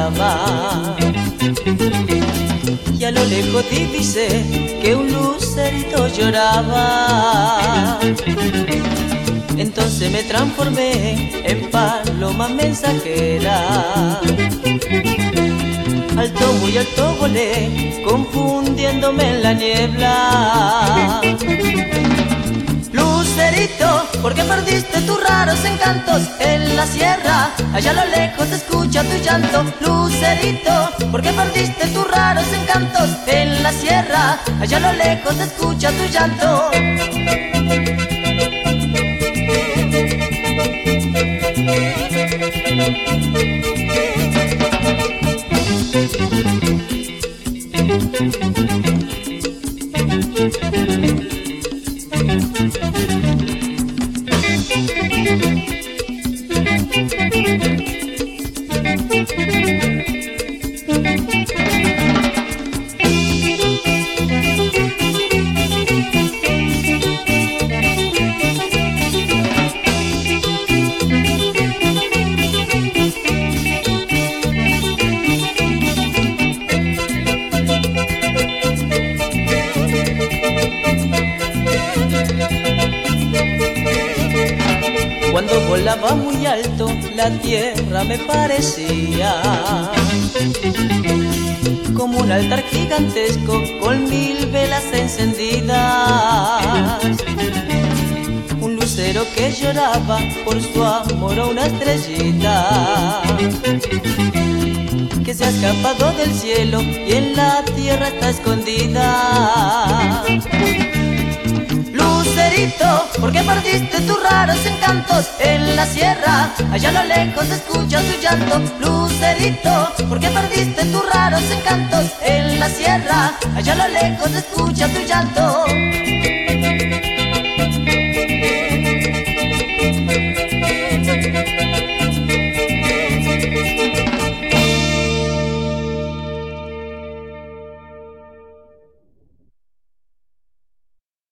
llama. Y a lo lejos divisé que un lucerito lloraba. Entonces me transformé en paloma mensajera. Alto, muy alto volé, confundiéndome en la niebla. Lucerito, ¿por qué perdiste tus raros encantos en la sierra? Allá a lo lejos se escucha tu llanto. Lucerito, ¿por qué perdiste tus raros encantos en la sierra? Allá a lo lejos se escucha tu llanto. Cuando volaba muy alto, la tierra me parecía como un altar gigantesco con 1000 velas encendidas. Un lucero que lloraba por su amor a una estrellita que se ha escapado del cielo y en la tierra está escondida. Lucerito, ¿por qué perdiste tus raros encantos en la sierra? Allá a lo lejos se escucha tu llanto. Lucerito, ¿por qué perdiste tus raros encantos en la sierra? Allá a lo lejos se escucha tu llanto.